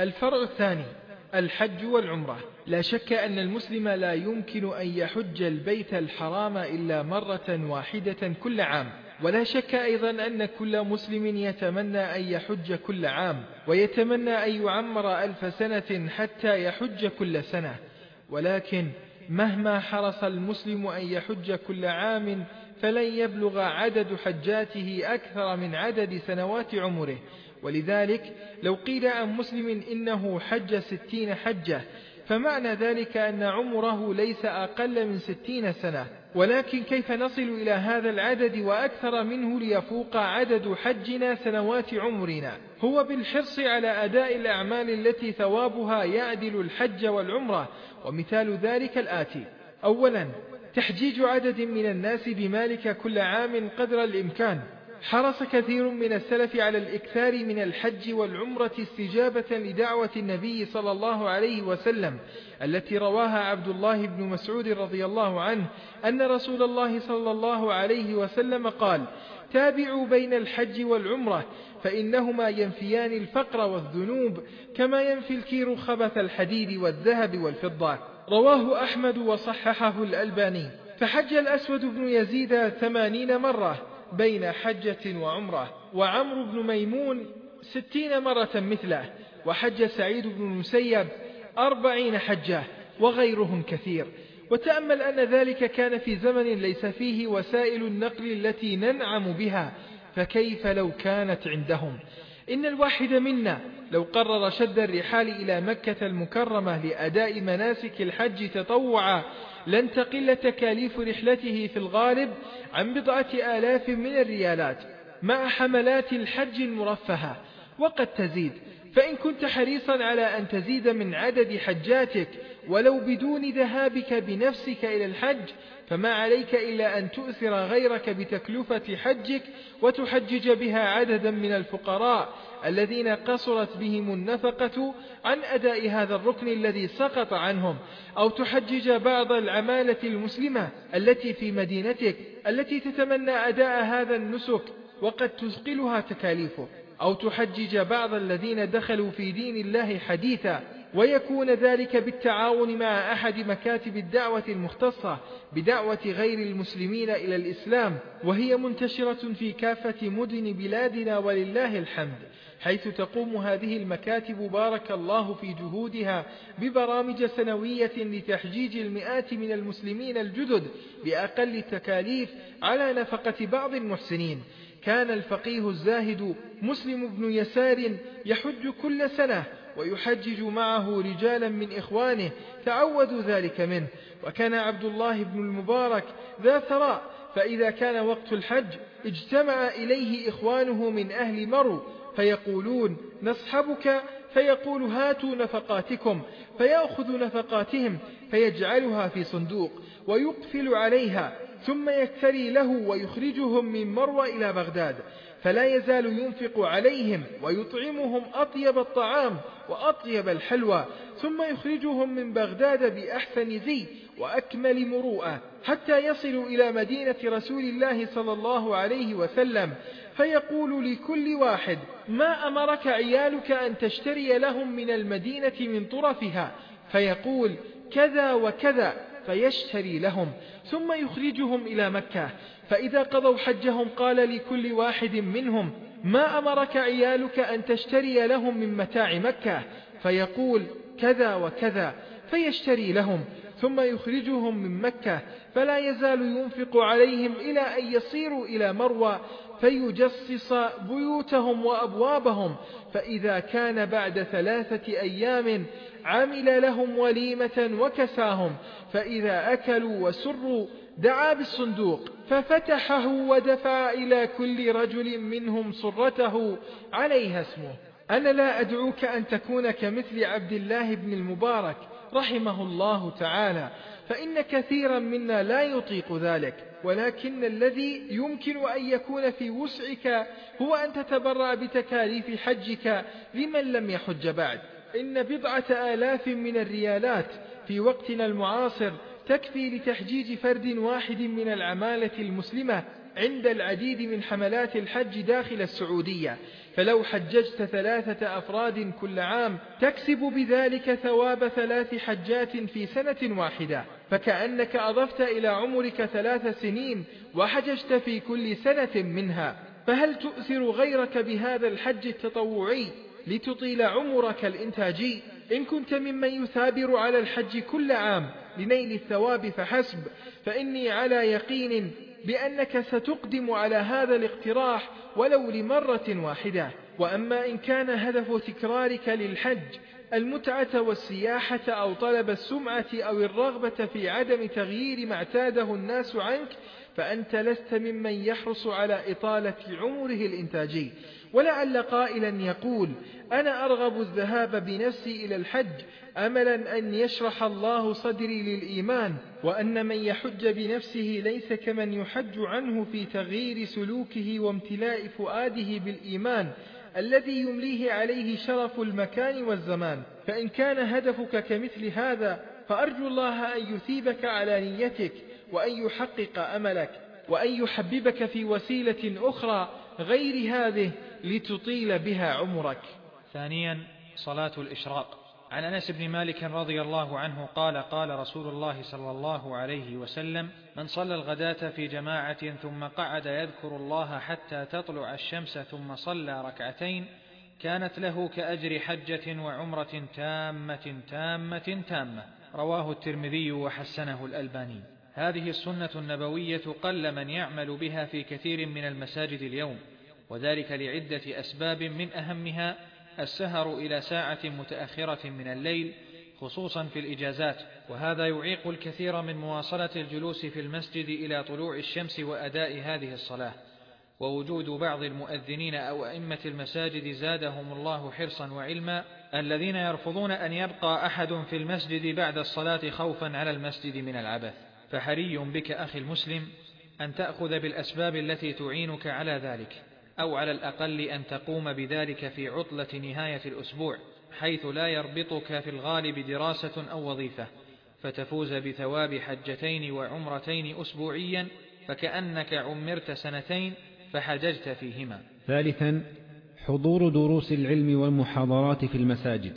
الفرع الثاني: الحج والعمرة. لا شك أن المسلم لا يمكن أن يحج البيت الحرام إلا مرة واحدة كل عام، ولا شك أيضا أن كل مسلم يتمنى أن يحج كل عام، ويتمنى أن يعمر 1000 سنة حتى يحج كل سنة. ولكن مهما حرص المسلم أن يحج كل عام فلن يبلغ عدد حجاته أكثر من عدد سنوات عمره. ولذلك لو قيل عن مسلم إنه حج 60 حجة فمعنى ذلك أن عمره ليس أقل من 60 سنة. ولكن كيف نصل إلى هذا العدد وأكثر منه ليفوق عدد حجنا سنوات عمرنا؟ هو بالحرص على أداء الأعمال التي ثوابها يعدل الحج والعمرة. ومثال ذلك الآتي: أولا، تحجيج عدد من الناس بمالك كل عام قدر الإمكان. حرص كثير من السلف على الإكثار من الحج والعمرة استجابة لدعوة النبي صلى الله عليه وسلم التي رواها عبد الله بن مسعود رضي الله عنه أن رسول الله صلى الله عليه وسلم قال: تابعوا بين الحج والعمرة فإنهما ينفيان الفقر والذنوب كما ينفي الكير خبث الحديد والذهب والفضة. رواه أحمد وصححه الألباني. فحج الأسود بن يزيد 80 مرة بين حجة وعمرة، وعمرو بن ميمون 60 مرة مثله، وحج سعيد بن المسيب 40 حجة، وغيرهم كثير. وتأمل أن ذلك كان في زمن ليس فيه وسائل النقل التي ننعم بها، فكيف لو كانت عندهم؟ إن الواحد منا لو قرر شد الرحال إلى مكة المكرمة لأداء مناسك الحج تطوعا لن تقل تكاليف رحلته في الغالب عن 10,000 من الريالات مع حملات الحج المرفهة، وقد تزيد. فإن كنت حريصا على أن تزيد من عدد حجاتك ولو بدون ذهابك بنفسك إلى الحج فما عليك إلا أن تؤثر غيرك بتكلفة حجك وتحجج بها عددا من الفقراء الذين قصرت بهم النفقة عن أداء هذا الركن الذي سقط عنهم، أو تحجج بعض العمالة المسلمة التي في مدينتك التي تتمنى أداء هذا النسك وقد تثقلها تكاليفه، أو تحجج بعض الذين دخلوا في دين الله حديثا، ويكون ذلك بالتعاون مع أحد مكاتب الدعوة المختصة بدعوة غير المسلمين إلى الإسلام، وهي منتشرة في كافة مدن بلادنا ولله الحمد، حيث تقوم هذه المكاتب بارك الله في جهودها ببرامج سنوية لتحجيج المئات من المسلمين الجدد بأقل تكاليف على نفقة بعض المحسنين. كان الفقيه الزاهد مسلم بن يسار يحج كل سنة ويحجج معه رجالا من إخوانه تعودوا ذلك منه. وكان عبد الله بن المبارك ذا ثراء، فإذا كان وقت الحج اجتمع إليه إخوانه من أهل مرو فيقولون: نصحبك، فيقول: هاتوا نفقاتكم، فيأخذ نفقاتهم فيجعلها في صندوق ويقفل عليها، ثم يكتري له ويخرجهم من مروى إلى بغداد، فلا يزال ينفق عليهم ويطعمهم أطيب الطعام وأطيب الحلوى، ثم يخرجهم من بغداد بأحسن زي وأكمل مروءة حتى يصلوا إلى مدينة رسول الله صلى الله عليه وسلم، فيقول لكل واحد: ما أمرك عيالك أن تشتري لهم من المدينة من طرفها؟ فيقول: كذا وكذا، فيشتري لهم، ثم يخرجهم إلى مكة. فإذا قضوا حجهم قال لكل واحد منهم: ما أمرك عيالك أن تشتري لهم من متاع مكة؟ فيقول: كذا وكذا، فيشتري لهم، ثم يخرجهم من مكة، فلا يزال ينفق عليهم إلى أن يصيروا إلى مروى فيجصص بيوتهم وأبوابهم. فإذا كان بعد 3 أيام عمل لهم وليمة وكساهم، فإذا أكلوا وسروا دعا بالصندوق ففتحه ودفع إلى كل رجل منهم صرته عليها اسمه. أنا لا أدعوك أن تكون كمثل عبد الله بن المبارك رحمه الله تعالى، فإن كثيرا منا لا يطيق ذلك، ولكن الذي يمكن أن يكون في وسعك هو أن تتبرع بتكاليف حجك لمن لم يحج بعد. إن 10,000 من الريالات في وقتنا المعاصر تكفي لتحجيج فرد واحد من العمالة المسلمة عند العديد من حملات الحج داخل السعودية، فلو حججت 3 أفراد كل عام تكسب بذلك ثواب 3 حجات في سنة واحدة، فكأنك أضفت إلى عمرك 3 سنين وحججت في كل سنة منها. فهل تؤثر غيرك بهذا الحج التطوعي لتطيل عمرك الإنتاجي؟ إن كنت ممن يثابر على الحج كل عام لنيل الثواب فحسب، فإني على يقين بأنك ستقدم على هذا الاقتراح ولو لمرة واحدة. وأما إن كان هدف تكرارك للحج المتعة والسياحة أو طلب السمعة أو الرغبة في عدم تغيير ما اعتاده الناس عنك، فأنت لست ممن يحرص على إطالة عمره الإنتاجي. ولعل قائلا يقول: أنا أرغب الذهاب بنفسي إلى الحج أملا أن يشرح الله صدري للإيمان، وأن من يحج بنفسه ليس كمن يحج عنه في تغيير سلوكه وامتلاء فؤاده بالإيمان الذي يمليه عليه شرف المكان والزمان. فإن كان هدفك كمثل هذا فأرجو الله أن يثيبك على نيتك، وأن يحقق أملك، وأن يحببك في وسيلة أخرى غير هذه لتطيل بها عمرك. ثانيا، صلاة الإشراق. عن أنس بن مالك رضي الله عنه قال: قال رسول الله صلى الله عليه وسلم: من صلى الغداة في جماعة ثم قعد يذكر الله حتى تطلع الشمس ثم صلى ركعتين كانت له كأجر حجة وعمرة تامة تامة تامة. رواه الترمذي وحسنه الألباني. هذه السنة النبوية قل من يعمل بها في كثير من المساجد اليوم، وذلك لعدة أسباب، من أهمها السهر إلى ساعة متأخرة من الليل خصوصا في الإجازات، وهذا يعيق الكثير من مواصلة الجلوس في المسجد إلى طلوع الشمس وأداء هذه الصلاة. ووجود بعض المؤذنين أو أئمة المساجد زادهم الله حرصا وعلما، الذين يرفضون أن يبقى أحد في المسجد بعد الصلاة خوفا على المسجد من العبث. فحري بك أخي المسلم أن تأخذ بالأسباب التي تعينك على ذلك، أو على الأقل أن تقوم بذلك في عطلة نهاية الأسبوع، حيث لا يربطك في الغالب دراسة أو وظيفة، فتفوز بثواب حجتين وعمرتين أسبوعيا، فكأنك عمرت سنتين فحججت فيهما. ثالثا، حضور دروس العلم والمحاضرات في المساجد.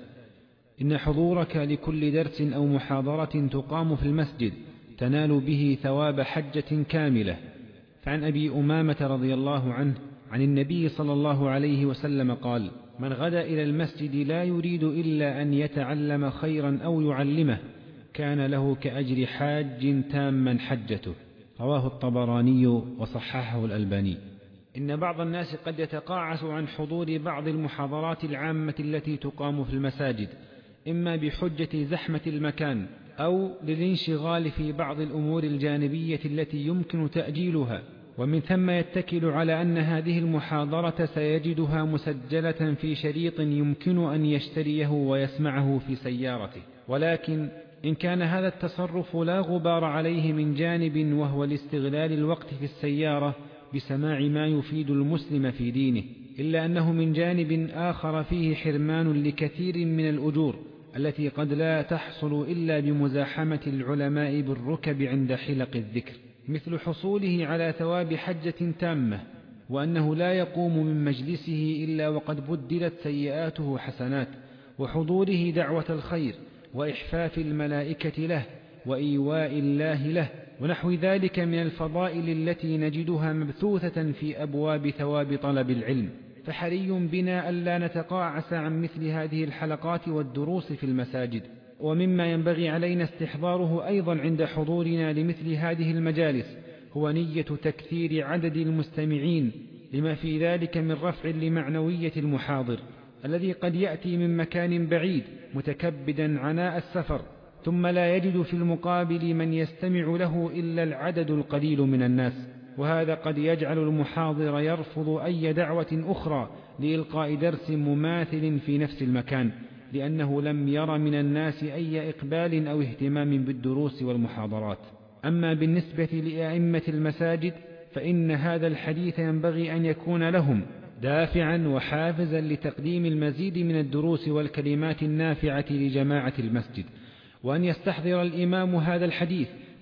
إن حضورك لكل درس أو محاضرة تقام في المسجد تنال به ثواب حجة كاملة. فعن أبي أمامة رضي الله عنه عن النبي صلى الله عليه وسلم قال: من غدا إلى المسجد لا يريد إلا أن يتعلم خيرا أو يعلمه كان له كأجر حاج تاما حجته. رواه الطبراني وصححه الألباني. إن بعض الناس قد يتقاعس عن حضور بعض المحاضرات العامة التي تقام في المساجد، إما بحجة زحمة المكان أو للانشغال في بعض الأمور الجانبية التي يمكن تأجيلها، ومن ثم يتكل على أن هذه المحاضرة سيجدها مسجلة في شريط يمكن أن يشتريه ويسمعه في سيارته. ولكن إن كان هذا التصرف لا غبار عليه من جانب، وهو الاستغلال الوقت في السيارة بسماع ما يفيد المسلم في دينه، إلا أنه من جانب آخر فيه حرمان لكثير من الأجور التي قد لا تحصل إلا بمزاحمة العلماء بالركب عند حلق الذكر، مثل حصوله على ثواب حجة تامة، وأنه لا يقوم من مجلسه إلا وقد بدلت سيئاته حسنات، وحضوره دعوة الخير وإحفاف الملائكة له وإيواء الله له، ونحو ذلك من الفضائل التي نجدها مبثوثة في أبواب ثواب طلب العلم. فحري بنا ألا نتقاعس عن مثل هذه الحلقات والدروس في المساجد. ومما ينبغي علينا استحضاره أيضا عند حضورنا لمثل هذه المجالس هو نية تكثير عدد المستمعين، لما في ذلك من رفع لمعنوية المحاضر الذي قد يأتي من مكان بعيد متكبدا عناء السفر، ثم لا يجد في المقابل من يستمع له إلا العدد القليل من الناس، وهذا قد يجعل المحاضر يرفض أي دعوة أخرى لإلقاء درس مماثل في نفس المكان، لأنه لم ير من الناس أي إقبال أو اهتمام بالدروس والمحاضرات. أما بالنسبة لأئمة المساجد فإن هذا الحديث ينبغي أن يكون لهم دافعا وحافزا لتقديم المزيد من الدروس والكلمات النافعة لجماعة المسجد، وأن يستحضر الإمام هذا الحديث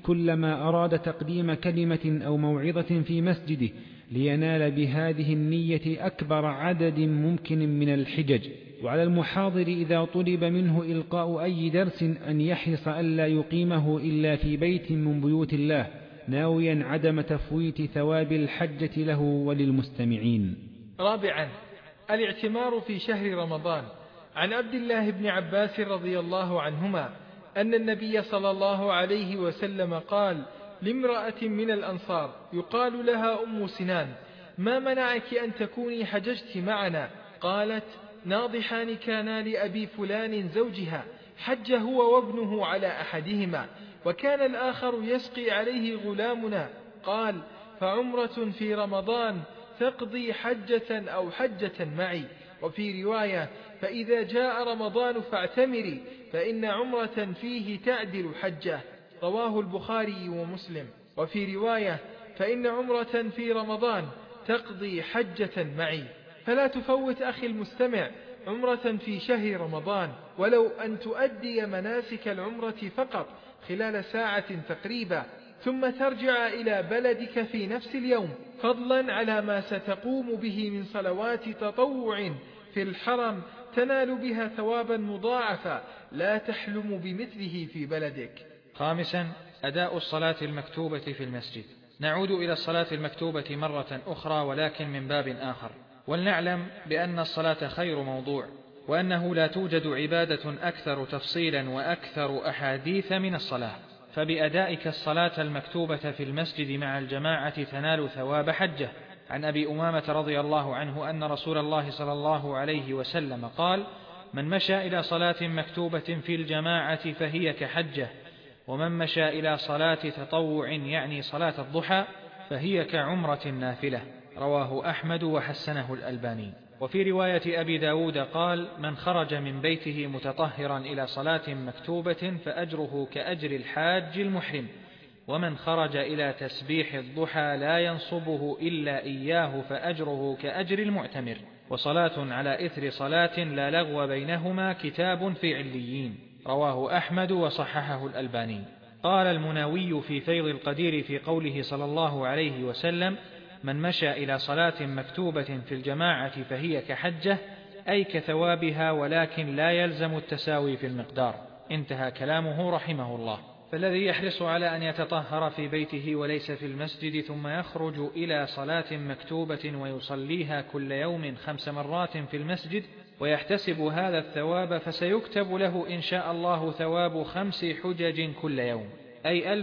كلما أراد تقديم كلمة أو موعظة في مسجده لينال بهذه النية أكبر عدد ممكن من الحجج. وعلى المحاضر إذا طلب منه إلقاء أي درس أن يحرص ألا يقيمه إلا في بيت من بيوت الله، ناويا عدم تفويت ثواب الحجة له وللمستمعين. رابعا، الاعتمار في شهر رمضان. عن عبد الله بن عباس رضي الله عنهما أن النبي صلى الله عليه وسلم قال لامرأة من الأنصار يقال لها أم سنان: ما منعك أن تكوني حججت معنا؟ قالت: ناضحان كانا لأبي فلان زوجها، حج هو وابنه على أحدهما، وكان الآخر يسقي عليه غلامنا. قال: فعمرة في رمضان تقضي حجة أو حجة معي. وفي رواية: فإذا جاء رمضان فاعتمري، فإن عمرة فيه تعدل حجة. رواه البخاري ومسلم. وفي رواية: فإن عمرة في رمضان تقضي حجة معي. فلا تفوت أخي المستمع عمرة في شهر رمضان، ولو أن تؤدي مناسك العمرة فقط خلال ساعة تقريبا، ثم ترجع إلى بلدك في نفس اليوم، فضلا على ما ستقوم به من صلوات تطوع في الحرم تنال بها ثوابا مضاعفا لا تحلم بمثله في بلدك. خامسا، أداء الصلاة المكتوبة في المسجد. نعود إلى الصلاة المكتوبة مرة أخرى ولكن من باب آخر، ولنعلم بأن الصلاة خير موضوع، وأنه لا توجد عبادة أكثر تفصيلا وأكثر أحاديث من الصلاة. فبأدائك الصلاة المكتوبة في المسجد مع الجماعة تنال ثواب حجة. عن أبي أمامة رضي الله عنه أن رسول الله صلى الله عليه وسلم قال: من مشى إلى صلاة مكتوبة في الجماعة فهي كحجة، ومن مشى إلى صلاة تطوع يعني صلاة الضحى فهي كعمرة نافلة. رواه أحمد وحسنه الألباني. وفي رواية أبي داود قال: من خرج من بيته متطهرا إلى صلاة مكتوبة فأجره كأجر الحاج المحرم، ومن خرج إلى تسبيح الضحى لا ينصبه إلا إياه فأجره كأجر المعتمر. وصلاة على إثر صلاة لا لغو بينهما كتاب في عليين. رواه أحمد وصححه الألباني. قال المناوي في فيض القدير في قوله صلى الله عليه وسلم: من مشى إلى صلاة مكتوبة في الجماعة فهي كحجة، أي كثوابها، ولكن لا يلزم التساوي في المقدار. انتهى كلامه رحمه الله. فالذي يحرص على أن يتطهر في بيته وليس في المسجد ثم يخرج إلى صلاة مكتوبة ويصليها كل يوم 5 مرات في المسجد ويحتسب هذا الثواب، فسيكتب له إن شاء الله ثواب 5 حجج كل يوم، أي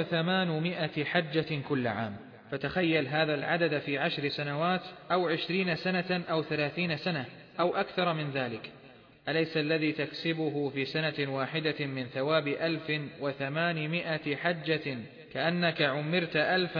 1800 حجة كل عام. فتخيل هذا العدد في 10 سنوات أو 20 سنة أو 30 سنة أو أكثر من ذلك. أليس الذي تكسبه في سنة واحدة من ثواب 1800 حجة كأنك عمرت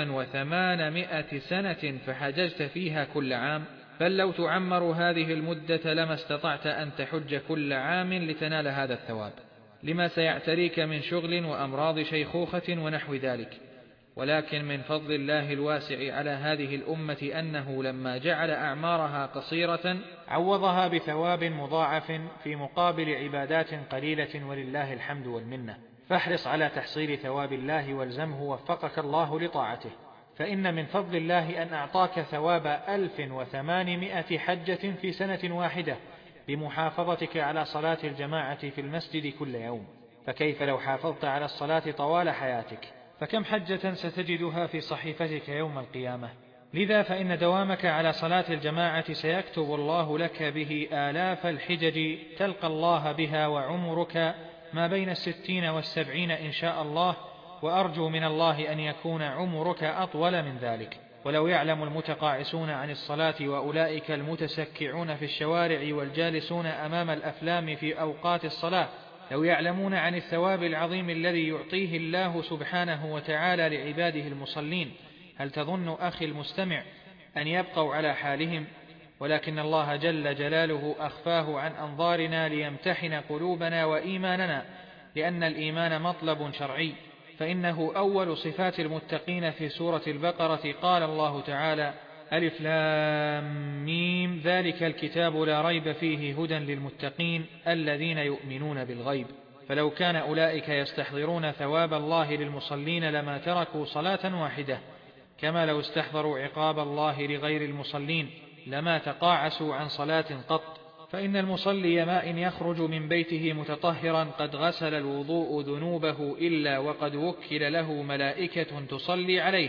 1800 سنة فحججت فيها كل عام؟ بل لو تعمر هذه المدة لما استطعت أن تحج كل عام لتنال هذا الثواب، لما سيعتريك من شغل وأمراض شيخوخة ونحو ذلك. ولكن من فضل الله الواسع على هذه الأمة أنه لما جعل أعمارها قصيرة عوضها بثواب مضاعف في مقابل عبادات قليلة، ولله الحمد والمنة. فاحرص على تحصيل ثواب الله والزمه وفقك الله لطاعته، فإن من فضل الله أن أعطاك ثواب 1800 حجة في سنة واحدة بمحافظتك على صلاة الجماعة في المسجد كل يوم. فكيف لو حافظت على الصلاة طوال حياتك؟ فكم حجة ستجدها في صحيفتك يوم القيامة. لذا فإن دوامك على صلاة الجماعة سيكتب الله لك به آلاف الحجج تلقى الله بها، وعمرك ما بين 60 و70 إن شاء الله، وأرجو من الله أن يكون عمرك أطول من ذلك. ولو يعلم المتقاعسون عن الصلاة وأولئك المتسكعون في الشوارع والجالسون أمام الأفلام في أوقات الصلاة، لو يعلمون عن الثواب العظيم الذي يعطيه الله سبحانه وتعالى لعباده المصلين، هل تظن أخي المستمع أن يبقوا على حالهم؟ ولكن الله جل جلاله أخفاه عن أنظارنا ليمتحن قلوبنا وإيماننا، لأن الإيمان مطلب شرعي، فإنه أول صفات المتقين. في سورة البقرة قال الله تعالى: ألف لام ميم ذلك الكتاب لا ريب فيه هدى للمتقين الذين يؤمنون بالغيب. فلو كان أولئك يستحضرون ثواب الله للمصلين لما تركوا صلاة واحدة، كما لو استحضروا عقاب الله لغير المصلين لما تقاعسوا عن صلاة قط. فإن المصلي ما إن يخرج من بيته متطهرا قد غسل الوضوء ذنوبه إلا وقد وكل له ملائكة تصلي عليه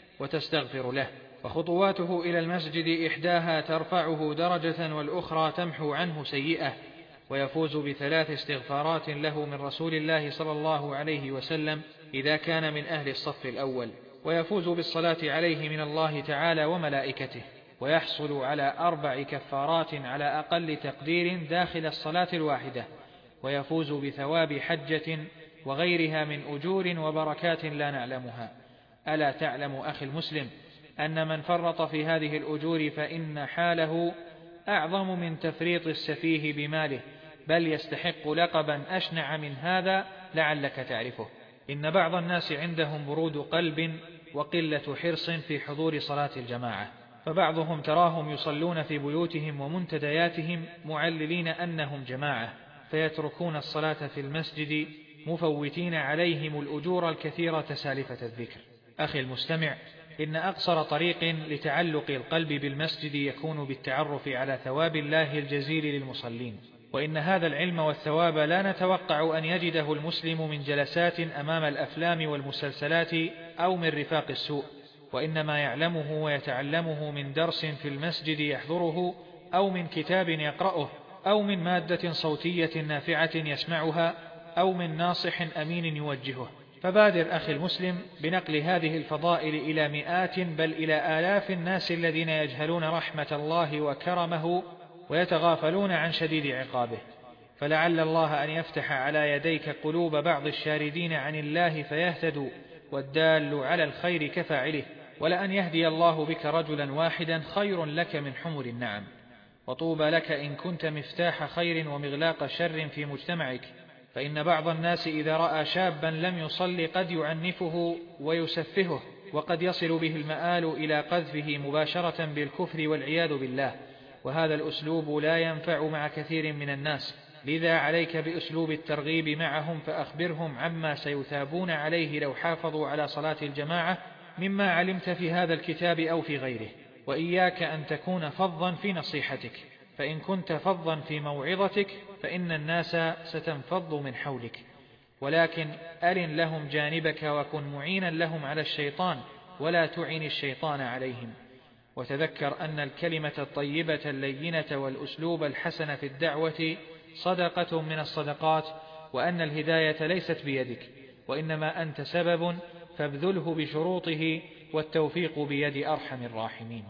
وتستغفر له، وخطواته إلى المسجد إحداها ترفعه درجة والأخرى تمحو عنه سيئة، ويفوز ب3 استغفارات له من رسول الله صلى الله عليه وسلم إذا كان من أهل الصف الأول، ويفوز بالصلاة عليه من الله تعالى وملائكته، ويحصل على 4 كفارات على أقل تقدير داخل الصلاة الواحدة، ويفوز بثواب حجة وغيرها من أجور وبركات لا نعلمها. ألا تعلم أخي المسلم أن من فرط في هذه الأجور فإن حاله أعظم من تفريط السفيه بماله، بل يستحق لقبا أشنع من هذا لعلك تعرفه. إن بعض الناس عندهم برود قلب وقلة حرص في حضور صلاة الجماعة، فبعضهم تراهم يصلون في بيوتهم ومنتدياتهم معللين أنهم جماعة، فيتركون الصلاة في المسجد مفوتين عليهم الأجور الكثيرة سالفة الذكر. أخي المستمع، إن أقصر طريق لتعلق القلب بالمسجد يكون بالتعرف على ثواب الله الجزيل للمصلين، وإن هذا العلم والثواب لا نتوقع أن يجده المسلم من جلسات أمام الأفلام والمسلسلات أو من رفاق السوء، وإنما يعلمه ويتعلمه من درس في المسجد يحضره، أو من كتاب يقرأه، أو من مادة صوتية نافعة يسمعها، أو من ناصح أمين يوجهه. فبادر أخي المسلم بنقل هذه الفضائل إلى مئات بل إلى آلاف الناس الذين يجهلون رحمة الله وكرمه ويتغافلون عن شديد عقابه، فلعل الله أن يفتح على يديك قلوب بعض الشاردين عن الله فيهتدوا، والدال على الخير كفاعله. ولأن يهدي الله بك رجلا واحدا خير لك من حمر النعم، وطوبى لك إن كنت مفتاح خير ومغلاق شر في مجتمعك. فإن بعض الناس إذا رأى شابا لم يصل قد يعنفه ويسفهه، وقد يصل به المآل إلى قذفه مباشرة بالكفر والعياذ بالله، وهذا الأسلوب لا ينفع مع كثير من الناس. لذا عليك بأسلوب الترغيب معهم، فأخبرهم عما سيثابون عليه لو حافظوا على صلاة الجماعة مما علمت في هذا الكتاب أو في غيره. وإياك أن تكون فظا في نصيحتك، فإن كنت فظا في موعظتك فإن الناس ستنفض من حولك، ولكن أرن لهم جانبك وكن معينا لهم على الشيطان، ولا تعين الشيطان عليهم. وتذكر أن الكلمة الطيبة اللينة والأسلوب الحسن في الدعوة صدقة من الصدقات، وأن الهداية ليست بيدك، وإنما أنت سبب، فابذله بشروطه، والتوفيق بيد أرحم الراحمين.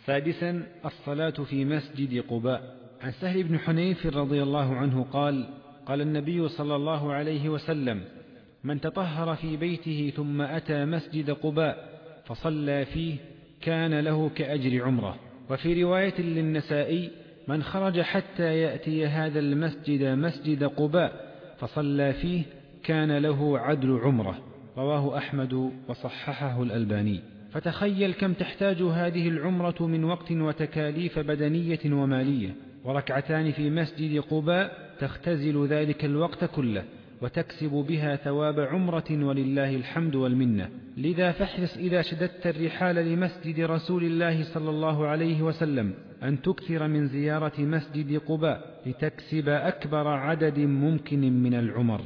6. الصلاة في مسجد قباء. عن سهل بن حنيف رضي الله عنه قال: قال النبي صلى الله عليه وسلم: من تطهر في بيته ثم أتى مسجد قباء فصلى فيه كان له كأجر عمره. وفي رواية للنسائي: من خرج حتى يأتي هذا المسجد مسجد قباء فصلى فيه كان له عدل عمره. رواه أحمد وصححه الألباني. فتخيل كم تحتاج هذه العمرة من وقت وتكاليف بدنية ومالية، وركعتان في مسجد قباء تختزل ذلك الوقت كله وتكسب بها ثواب عمرة، ولله الحمد والمنة. لذا فاحرص إذا شددت الرحال لمسجد رسول الله صلى الله عليه وسلم أن تكثر من زيارة مسجد قباء لتكسب أكبر عدد ممكن من العمر.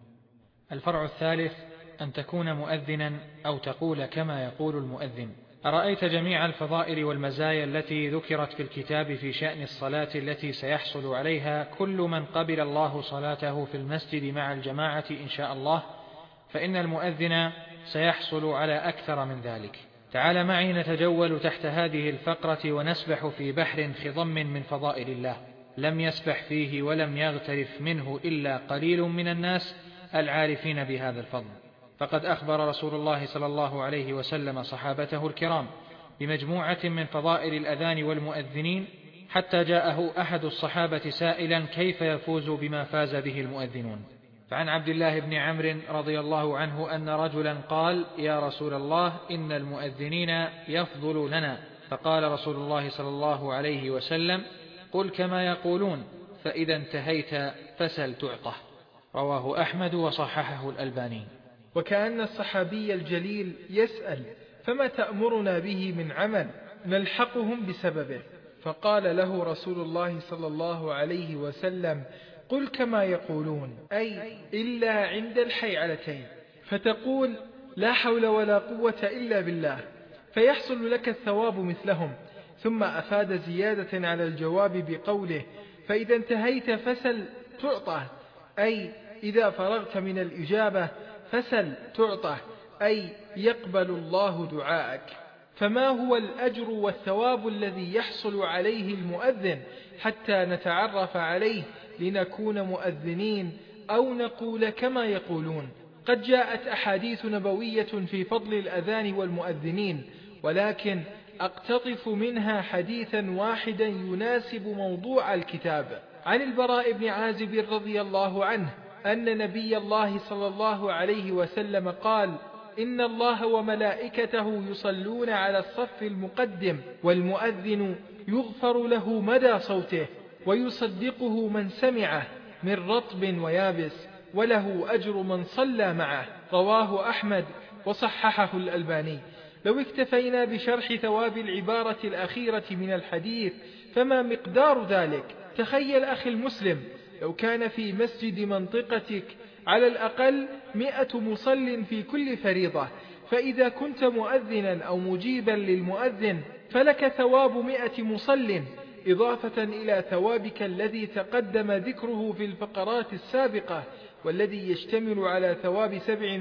الفرع الثالث: أن تكون مؤذنا أو تقول كما يقول المؤذن. أرأيت جميع الفضائل والمزايا التي ذكرت في الكتاب في شأن الصلاة التي سيحصل عليها كل من قبل الله صلاته في المسجد مع الجماعة إن شاء الله، فإن المؤذن سيحصل على أكثر من ذلك. تعال معي نتجول تحت هذه الفقرة ونسبح في بحر خضم من فضائل الله لم يسبح فيه ولم يغترف منه إلا قليل من الناس العارفين بهذا الفضل. فقد أخبر رسول الله صلى الله عليه وسلم صحابته الكرام بمجموعة من فضائل الأذان والمؤذنين، حتى جاءه أحد الصحابة سائلا كيف يفوز بما فاز به المؤذنون. فعن عبد الله بن عمرو رضي الله عنه أن رجلا قال: يا رسول الله، إن المؤذنين يفضل لنا. فقال رسول الله صلى الله عليه وسلم: قل كما يقولون، فإذا انتهيت فسل تعطه. رواه أحمد وصححه الألباني. وكأن الصحابي الجليل يسأل: فما تأمرنا به من عمل نلحقهم بسببه؟ فقال له رسول الله صلى الله عليه وسلم: قل كما يقولون، أي إلا عند الحيعلتين، فتقول: لا حول ولا قوة إلا بالله، فيحصل لك الثواب مثلهم. ثم أفاد زيادة على الجواب بقوله: فإذا انتهيت فسل تعطى، أي إذا فرغت من الإجابة فسل تعطى، أي يقبل الله دعاءك. فما هو الأجر والثواب الذي يحصل عليه المؤذن حتى نتعرف عليه لنكون مؤذنين، أو نقول كما يقولون؟ قد جاءت أحاديث نبوية في فضل الأذان والمؤذنين، ولكن أقتطف منها حديثا واحدا يناسب موضوع الكتاب. عن البراء بن عازب رضي الله عنه أن نبي الله صلى الله عليه وسلم قال: إن الله وملائكته يصلون على الصف المقدم، والمؤذن يغفر له مدى صوته، ويصدقه من سمعه من رطب ويابس، وله أجر من صلى معه. رواه أحمد وصححه الألباني. لو اكتفينا بشرح ثواب العبارة الأخيرة من الحديث فما مقدار ذلك؟ تخيل أخي المسلم، لو كان في مسجد منطقتك على الأقل 100 مصل في كل فريضة، فإذا كنت مؤذنا أو مجيبا للمؤذن فلك ثواب 100 مصل، إضافة إلى ثوابك الذي تقدم ذكره في الفقرات السابقة، والذي يشتمل على ثواب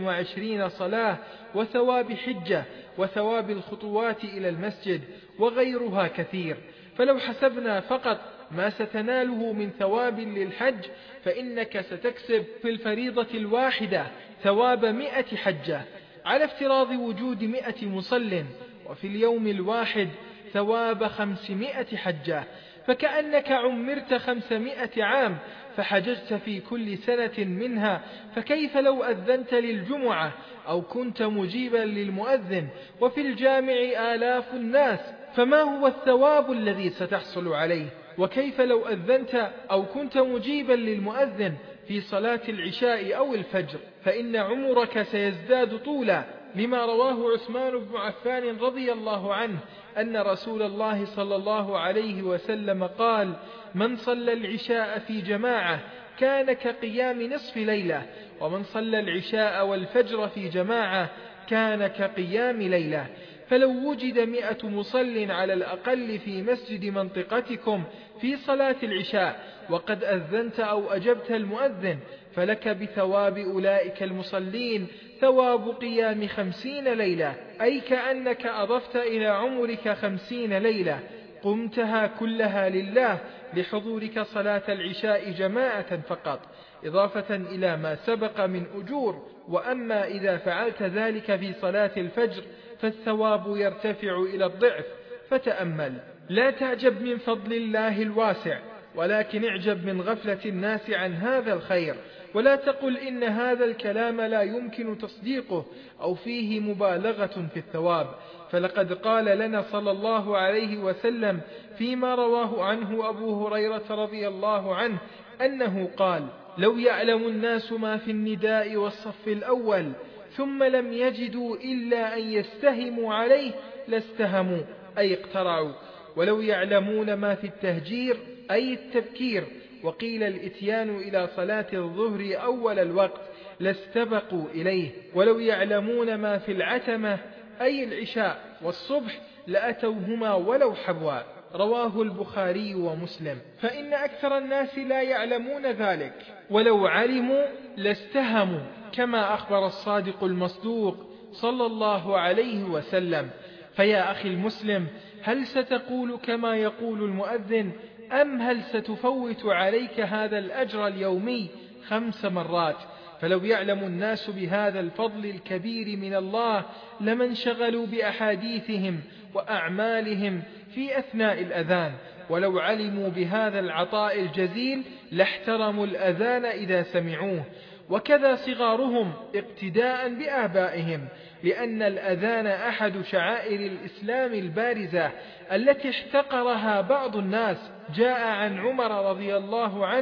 27 صلاة، وثواب حجة، وثواب الخطوات إلى المسجد، وغيرها كثير. فلو حسبنا فقط ما ستناله من ثواب للحج، فإنك ستكسب في الفريضة الواحدة ثواب 100 حجة، على افتراض وجود 100 مصل، وفي اليوم الواحد ثواب 500 حجة، فكأنك عمرت 500 عام فحججت في كل سنة منها. فكيف لو أذنت للجمعة أو كنت مجيبا للمؤذن وفي الجامع آلاف الناس؟ فما هو الثواب الذي ستحصل عليه؟ وكيف لو أذنت أو كنت مجيبا للمؤذن في صلاة العشاء أو الفجر؟ فإن عمرك سيزداد طولا، لما رواه عثمان بن عفان رضي الله عنه أن رسول الله صلى الله عليه وسلم قال: من صلى العشاء في جماعة كان كقيام نصف ليلة، ومن صلى العشاء والفجر في جماعة كان كقيام ليلة. فلو وجد 100 مصل على الأقل في مسجد منطقتكم في صلاة العشاء وقد أذنت أو أجبت المؤذن، فلك بثواب أولئك المصلين ثواب قيام 50 ليلة، أي كأنك أضفت إلى عمرك 50 ليلة قمتها كلها لله لحضورك صلاة العشاء جماعة فقط، إضافة إلى ما سبق من أجور. وأما إذا فعلت ذلك في صلاة الفجر فالثواب يرتفع إلى الضعف. فتأمل، لا تعجب من فضل الله الواسع، ولكن اعجب من غفلة الناس عن هذا الخير. ولا تقل إن هذا الكلام لا يمكن تصديقه أو فيه مبالغة في الثواب، فلقد قال لنا صلى الله عليه وسلم فيما رواه عنه أبو هريرة رضي الله عنه أنه قال: لو يعلم الناس ما في النداء والصف الأول ثم لم يجدوا إلا أن يستهموا عليه لاستهموا، أي اقترعوا. ولو يعلمون ما في التهجير، أي التبكير، وقيل الإتيان إلى صلاة الظهر أول الوقت، لاستبقوا إليه. ولو يعلمون ما في العتمة، أي العشاء والصبح، لأتوهما ولو حبوا. رواه البخاري ومسلم. فإن أكثر الناس لا يعلمون ذلك، ولو علموا لاستهموا، كما أخبر الصادق المصدوق صلى الله عليه وسلم. فيا أخي المسلم، هل ستقول كما يقول المؤذن، أم هل ستفوت عليك هذا الأجر اليومي 5 مرات؟ فلو يعلم الناس بهذا الفضل الكبير من الله لما انشغلوا بأحاديثهم وأعمالهم في أثناء الأذان، ولو علموا بهذا العطاء الجزيل لاحترموا الأذان إذا سمعوه. وكذا صغارهم اقتداء بآبائهم، لأن الأذان أحد شعائر الإسلام البارزة التي احتقرها بعض الناس. جاء عن عمر رضي الله عنه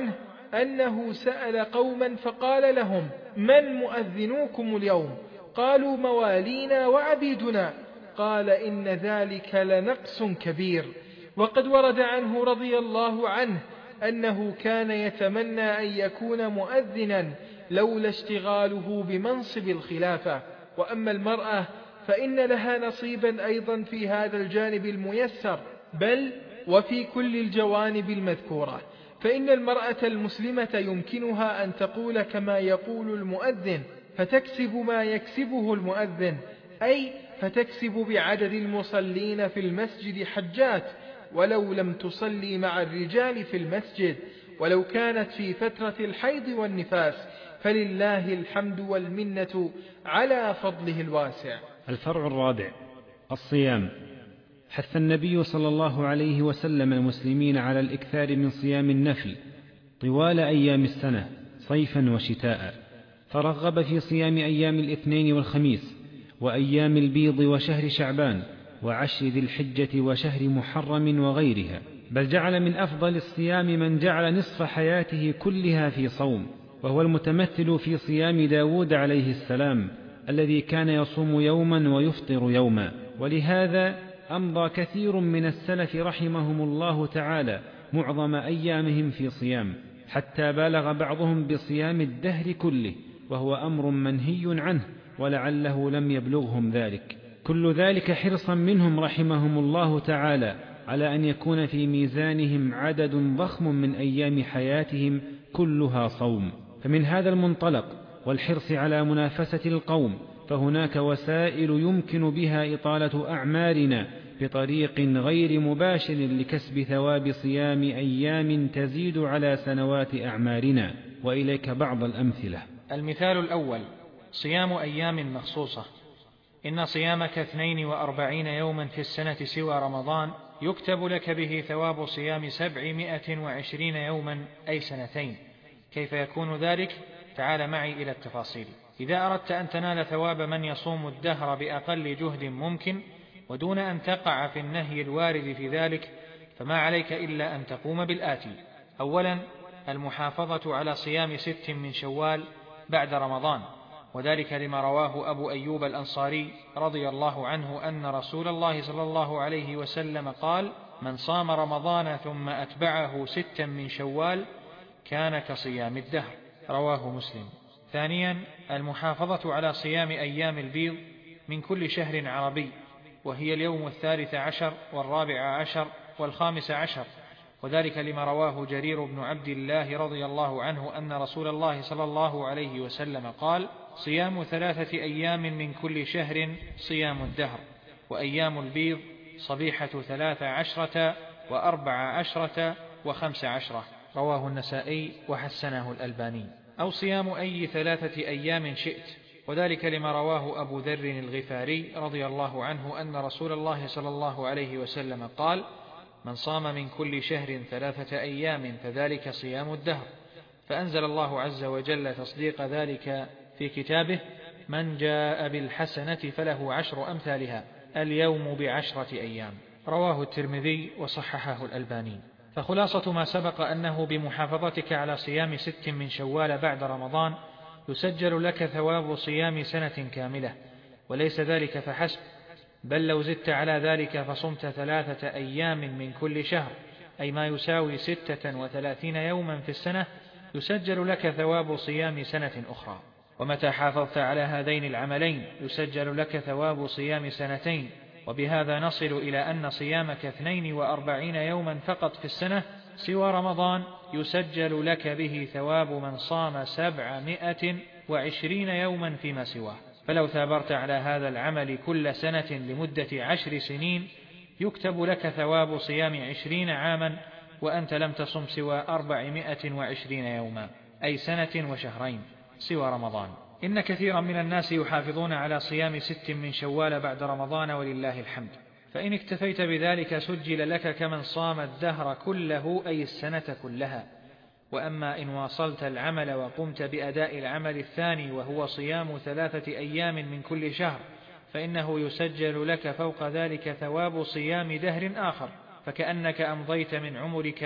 أنه سأل قوما فقال لهم: من مؤذنوكم اليوم؟ قالوا: موالينا وعبيدنا. قال: إن ذلك لنقص كبير. وقد ورد عنه رضي الله عنه أنه كان يتمنى أن يكون مؤذنا لولا اشتغاله بمنصب الخلافة. وأما المرأة فإن لها نصيبا أيضا في هذا الجانب الميسر، بل وفي كل الجوانب المذكورة. فإن المرأة المسلمة يمكنها أن تقول كما يقول المؤذن، فتكسب ما يكسبه المؤذن، أي فتكسب بعدد المصلين في المسجد حجات، ولو لم تصلي مع الرجال في المسجد، ولو كانت في فترة الحيض والنفاس، فلله الحمد والمنة على فضله الواسع. الفرع الرابع: الصيام. حث النبي صلى الله عليه وسلم المسلمين على الإكثار من صيام النفل طوال أيام السنة صيفا وشتاء، فرغب في صيام أيام الاثنين والخميس وأيام البيض وشهر شعبان وعشر ذي الحجة وشهر محرم وغيرها، بل جعل من أفضل الصيام من جعل نصف حياته كلها في صوم، وهو المتمثل في صيام داود عليه السلام الذي كان يصوم يوما ويفطر يوما. ولهذا أمضى كثير من السلف رحمهم الله تعالى معظم أيامهم في صيام، حتى بالغ بعضهم بصيام الدهر كله، وهو أمر منهي عنه ولعله لم يبلغهم ذلك. كل ذلك حرصا منهم رحمهم الله تعالى على أن يكون في ميزانهم عدد ضخم من أيام حياتهم كلها صوم. فمن هذا المنطلق والحرص على منافسة القوم فهناك وسائل يمكن بها إطالة أعمارنا بطريق غير مباشر لكسب ثواب صيام أيام تزيد على سنوات أعمارنا، وإليك بعض الأمثلة. المثال الأول: صيام أيام مخصوصة. إن صيامك 42 يوما في السنة سوى رمضان يكتب لك به ثواب صيام 720 يوما، أي سنتين. كيف يكون ذلك؟ تعال معي إلى التفاصيل. إذا أردت أن تنال ثواب من يصوم الدهر بأقل جهد ممكن ودون أن تقع في النهي الوارد في ذلك، فما عليك إلا أن تقوم بالآتي: أولا، المحافظة على صيام 6 من شوال بعد رمضان، وذلك لما رواه أبو أيوب الأنصاري رضي الله عنه أن رسول الله صلى الله عليه وسلم قال: من صام رمضان ثم أتبعه 6 من شوال كان كصيام الدهر، رواه مسلم. ثانيا، المحافظة على صيام أيام البيض من كل شهر عربي، وهي اليوم 13 و14 و15، وذلك لما رواه جرير بن عبد الله رضي الله عنه أن رسول الله صلى الله عليه وسلم قال: صيام 3 أيام من كل شهر صيام الدهر، وأيام البيض صبيحة 13 و14 و15، رواه النسائي وحسنه الألباني. أو صيام أي 3 أيام شئت، وذلك لما رواه أبو ذر الغفاري رضي الله عنه أن رسول الله صلى الله عليه وسلم قال: من صام من كل شهر 3 أيام فذلك صيام الدهر. فأنزل الله عز وجل تصديق ذلك في كتابه: من جاء بالحسنة فله 10 أمثالها، اليوم ب10 أيام، رواه الترمذي وصححه الألباني. فخلاصة ما سبق أنه بمحافظتك على صيام 6 من شوال بعد رمضان يسجل لك ثواب صيام سنة كاملة، وليس ذلك فحسب، بل لو زدت على ذلك فصمت 3 أيام من كل شهر، أي ما يساوي 36 يوما في السنة، يسجل لك ثواب صيام سنة أخرى. ومتى حافظت على هذين العملين يسجل لك ثواب صيام سنتين. وبهذا نصل إلى أن صيامك 42 يوما فقط في السنة سوى رمضان يسجل لك به ثواب من صام 720 يوما فيما سواه. فلو ثابرت على هذا العمل كل سنة لمدة 10 سنين يكتب لك ثواب صيام 20 عاما وأنت لم تصم سوى 420 يوما، أي سنة وشهرين سوى رمضان. إن كثيرا من الناس يحافظون على صيام 6 من شوال بعد رمضان ولله الحمد، فإن اكتفيت بذلك سجل لك كمن صام الدهر كله، أي السنة كلها. وأما إن واصلت العمل وقمت بأداء العمل الثاني وهو صيام 3 أيام من كل شهر، فإنه يسجل لك فوق ذلك ثواب صيام دهر آخر، فكأنك أمضيت من عمرك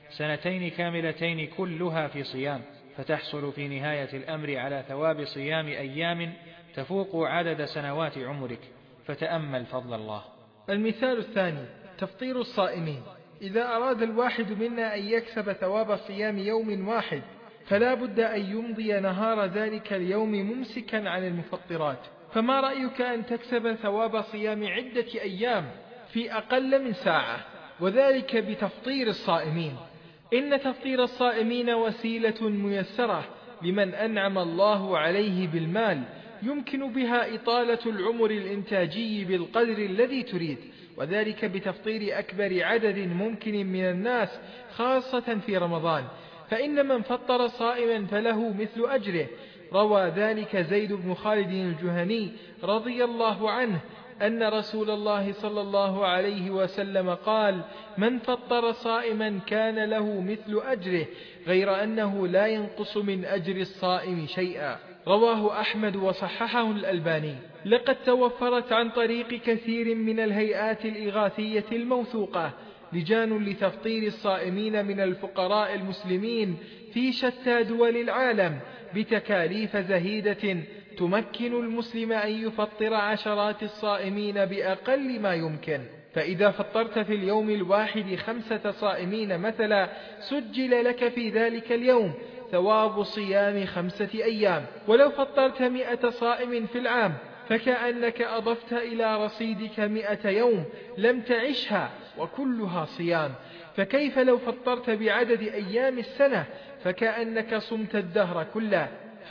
2 كاملتين كلها في صيام، فتحصل في نهاية الأمر على ثواب صيام أيام تفوق عدد سنوات عمرك، فتأمل فضل الله. المثال الثاني تفطير الصائمين. إذا أراد الواحد منا أن يكسب ثواب صيام يوم واحد فلا بد أن يمضي نهار ذلك اليوم ممسكا عن المفطرات، فما رأيك أن تكسب ثواب صيام عدة أيام في أقل من ساعة، وذلك بتفطير الصائمين؟ إن تفطير الصائمين وسيلة ميسرة لمن أنعم الله عليه بالمال، يمكن بها إطالة العمر الإنتاجي بالقدر الذي تريد، وذلك بتفطير أكبر عدد ممكن من الناس خاصة في رمضان، فإن من فطر صائما فله مثل أجره. روى ذلك زيد بن خالد الجهني رضي الله عنه أن رسول الله صلى الله عليه وسلم قال: من فطر صائما كان له مثل أجره، غير أنه لا ينقص من أجر الصائم شيئا. رواه أحمد وصححه الألباني. لقد توفرت عن طريق كثير من الهيئات الإغاثية الموثوقة لجان لتفطير الصائمين من الفقراء المسلمين في شتى دول العالم بتكاليف زهيدة تمكن المسلم أن يفطر عشرات الصائمين بأقل ما يمكن. فإذا فطرت في اليوم الواحد 5 صائمين مثلا سجل لك في ذلك اليوم ثواب صيام 5 أيام. ولو فطرت 100 صائم في العام فكأنك أضفت إلى رصيدك 100 يوم لم تعشها وكلها صيام، فكيف لو فطرت بعدد أيام السنة فكأنك صمت الدهر كله؟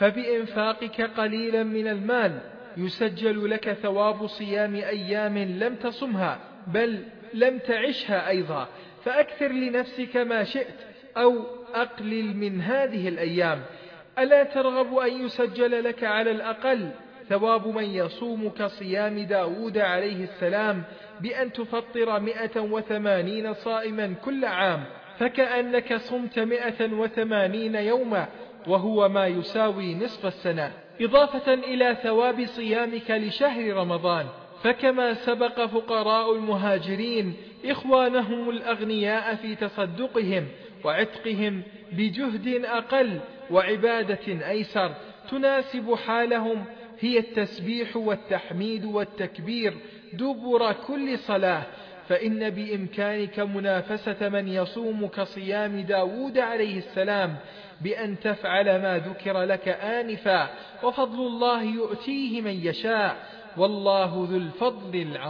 فبإنفاقك قليلا من المال يسجل لك ثواب صيام أيام لم تصمها بل لم تعشها أيضا، فأكثر لنفسك ما شئت أو أقلل من هذه الأيام. ألا ترغب أن يسجل لك على الأقل ثواب من يصوم كصيام داود عليه السلام بأن تفطر 180 صائما كل عام، فكأنك صمت 180 يوما وهو ما يساوي نصف السنة، إضافة إلى ثواب صيامك لشهر رمضان. فكما سبق فقراء المهاجرين إخوانهم الأغنياء في تصدقهم وعتقهم بجهد أقل وعبادة أيسر تناسب حالهم هي التسبيح والتحميد والتكبير دبر كل صلاة، فإن بإمكانك منافسة من يصوم كصيام داود عليه السلام بأن تفعل ما ذكر لك آنفا، وفضل الله يؤتيه من يشاء، والله ذو الفضل العظيم.